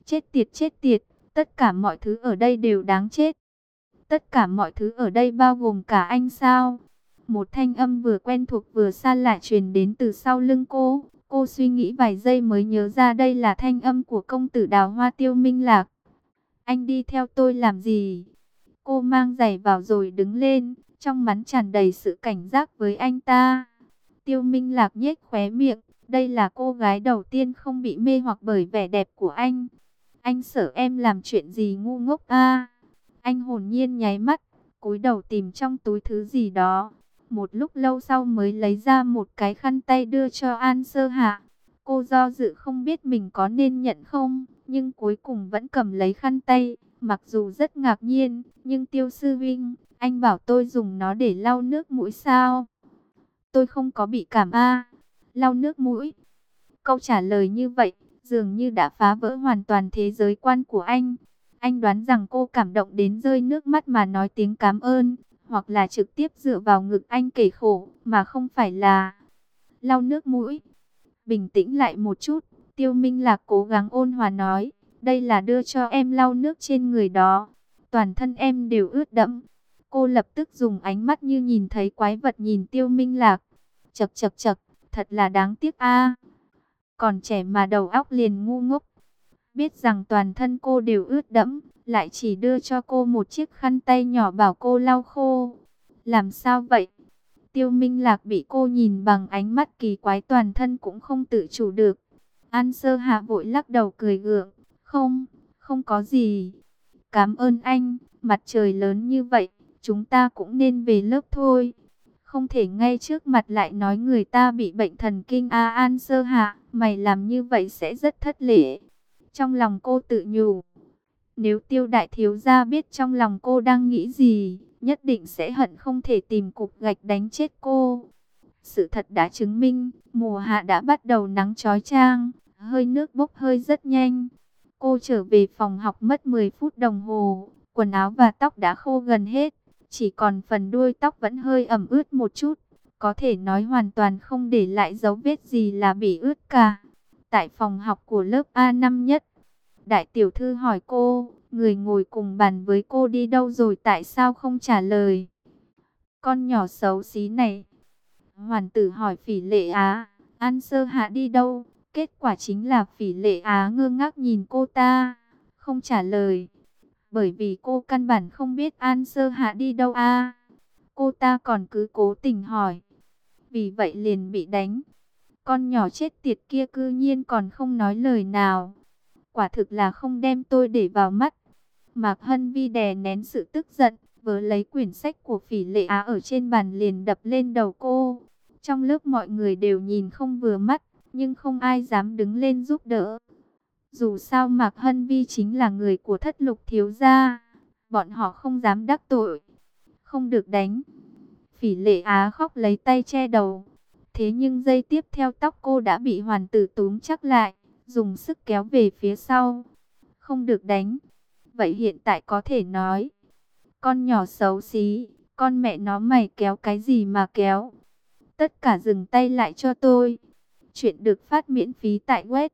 Chết tiệt, tất cả mọi thứ ở đây đều đáng chết. Tất cả mọi thứ ở đây bao gồm cả anh sao? Một thanh âm vừa quen thuộc vừa xa lạ truyền đến từ sau lưng cô. Cô suy nghĩ vài giây mới nhớ ra đây là thanh âm của công tử Đào Hoa Tiêu Minh Lạc. Anh đi theo tôi làm gì? Cô mang giày vào rồi đứng lên, trong mắt tràn đầy sự cảnh giác với anh ta. Tiêu Minh Lạc nhếch khóe miệng, đây là cô gái đầu tiên không bị mê hoặc bởi vẻ đẹp của anh. Anh sợ em làm chuyện gì ngu ngốc à? Anh hồn nhiên nháy mắt, cúi đầu tìm trong túi thứ gì đó. Một lúc lâu sau mới lấy ra một cái khăn tay đưa cho An Sơ Hạ. Cô do dự không biết mình có nên nhận không, nhưng cuối cùng vẫn cầm lấy khăn tay. Mặc dù rất ngạc nhiên, nhưng Tiêu sư huynh, anh bảo tôi dùng nó để lau nước mũi sao? Tôi không có bị cảm a. Lau nước mũi. Câu trả lời như vậy, dường như đã phá vỡ hoàn toàn thế giới quan của anh. Anh đoán rằng cô cảm động đến rơi nước mắt mà nói tiếng cảm ơn, hoặc là trực tiếp dựa vào ngực anh kể khổ, mà không phải là lau nước mũi. Bình tĩnh lại một chút, Tiêu Minh Lạc cố gắng ôn hòa nói, đây là đưa cho em lau nước trên người đó. Toàn thân em đều ướt đẫm. Cô lập tức dùng ánh mắt như nhìn thấy quái vật nhìn Tiêu Minh Lạc. Chậc chậc chậc, thật là đáng tiếc a. Còn trẻ mà đầu óc liền ngu ngốc. Biết rằng toàn thân cô đều ướt đẫm, lại chỉ đưa cho cô một chiếc khăn tay nhỏ bảo cô lau khô. Làm sao vậy? Tiêu Minh Lạc bị cô nhìn bằng ánh mắt kỳ quái, toàn thân cũng không tự chủ được. An Sơ Hạ vội lắc đầu cười gượng. Không có gì. Cảm ơn anh, mặt trời lớn như vậy, chúng ta cũng nên về lớp thôi. Không thể ngay trước mặt lại nói người ta bị bệnh thần kinh a. An Sơ Hạ, mày làm như vậy sẽ rất thất lễ. Trong lòng cô tự nhủ, nếu Tiêu đại thiếu gia biết trong lòng cô đang nghĩ gì, nhất định sẽ hận không thể tìm cục gạch đánh chết cô. Sự thật đã chứng minh, mùa hạ đã bắt đầu nắng chói chang, hơi nước bốc hơi rất nhanh. Cô trở về phòng học mất 10 phút đồng hồ, quần áo và tóc đã khô gần hết, chỉ còn phần đuôi tóc vẫn hơi ẩm ướt một chút, có thể nói hoàn toàn không để lại dấu vết gì là bị ướt cả. Tại phòng học của lớp A5 nhất, đại tiểu thư hỏi cô, người ngồi cùng bàn với cô đi đâu rồi, tại sao không trả lời? Con nhỏ xấu xí này. Hoàn tử hỏi Phỉ Lệ Á, An Sơ Hạ đi đâu? Kết quả chính là Phỉ Lệ Á ngơ ngác nhìn cô ta, không trả lời. Bởi vì cô căn bản không biết An Sơ Hạ đi đâu a. Cô ta còn cứ cố tình hỏi. Vì vậy liền bị đánh. Con nhỏ chết tiệt kia cư nhiên còn không nói lời nào. Quả thực là không đem tôi để vào mắt. Mạc Hân Vi đè nén sự tức giận, vớ lấy quyển sách của Phỉ Lệ Á ở trên bàn liền đập lên đầu cô. Trong lớp mọi người đều nhìn không vừa mắt, nhưng không ai dám đứng lên giúp đỡ. Dù sao Mạc Hân Vi chính là người của Thất Lục thiếu gia, bọn họ không dám đắc tội. Không được đánh. Phỉ Lệ Á khóc lấy tay che đầu. Thế nhưng giây tiếp theo tóc cô đã bị hoàn tử túm chắc lại, dùng sức kéo về phía sau. Không được đánh. Vậy hiện tại có thể nói, con nhỏ xấu xí, con mẹ nó mày kéo cái gì mà kéo? Tất cả dừng tay lại cho tôi. Chuyện được phát miễn phí tại web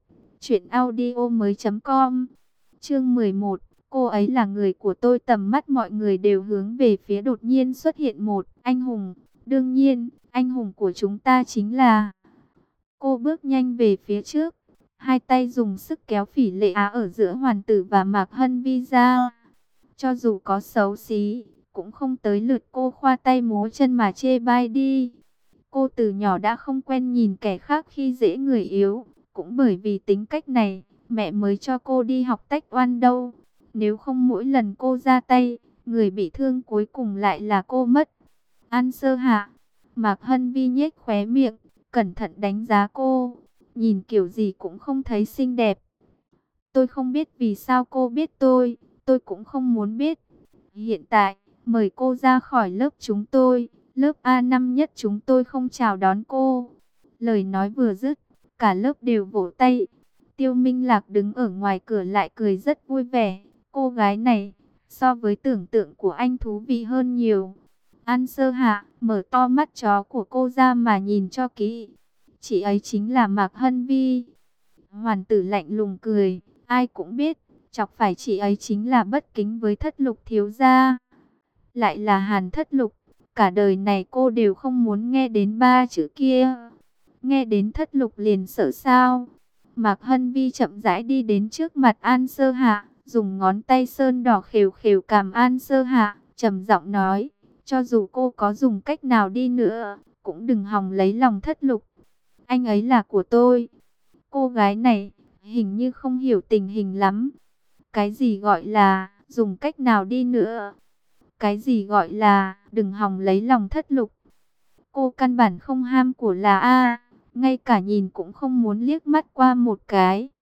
truyệnaudiomoi.com. Chương 11, cô ấy là người của tôi. Tầm mắt mọi người đều hướng về phía đột nhiên xuất hiện một anh hùng. Đương nhiên, anh hùng của chúng ta chính là... Cô bước nhanh về phía trước, hai tay dùng sức kéo Phỉ Lệ Á ở giữa hoàn tử và Mạc Hân Vi ra. Cho dù có xấu xí, cũng không tới lượt cô khoa tay múa chân mà chê bai đi. Cô từ nhỏ đã không quen nhìn kẻ khác khi dễ người yếu. Cũng bởi vì tính cách này, mẹ mới cho cô đi học tách oan đâu. Nếu không mỗi lần cô ra tay, người bị thương cuối cùng lại là cô mất. An Sơ Hạ, Mạc Hân Vi nhếch khóe miệng, cẩn thận đánh giá cô. Nhìn kiểu gì cũng không thấy xinh đẹp. Tôi không biết vì sao cô biết tôi cũng không muốn biết. Hiện tại, mời cô ra khỏi lớp chúng tôi. Lớp A5 nhất chúng tôi không chào đón cô. Lời nói vừa dứt, cả lớp đều vỗ tay. Tiêu Minh Lạc đứng ở ngoài cửa lại cười rất vui vẻ. Cô gái này, so với tưởng tượng của anh thú vị hơn nhiều. An Sơ Hạ, mở to mắt chó của cô ra mà nhìn cho kỹ. Chị ấy chính là Mạc Hân Vi. Hoàn tử lạnh lùng cười, ai cũng biết, chọc phải chị ấy chính là bất kính với Thất Lục thiếu gia. Lại là Hàn Thất Lục, cả đời này cô đều không muốn nghe đến ba chữ kia. Nghe đến Thất Lục liền sợ sao? Mạc Hân Vi chậm rãi đi đến trước mặt An Sơ Hạ, dùng ngón tay sơn đỏ khều khều cằm An Sơ Hạ, trầm giọng nói, cho dù cô có dùng cách nào đi nữa, cũng đừng hòng lấy lòng Thất Lục. Anh ấy là của tôi. Cô gái này hình như không hiểu tình hình lắm. Cái gì gọi là dùng cách nào đi nữa? Cái gì gọi là đừng hòng lấy lòng Thất Lục? Cô căn bản không ham của là A, ngay cả nhìn cũng không muốn liếc mắt qua một cái.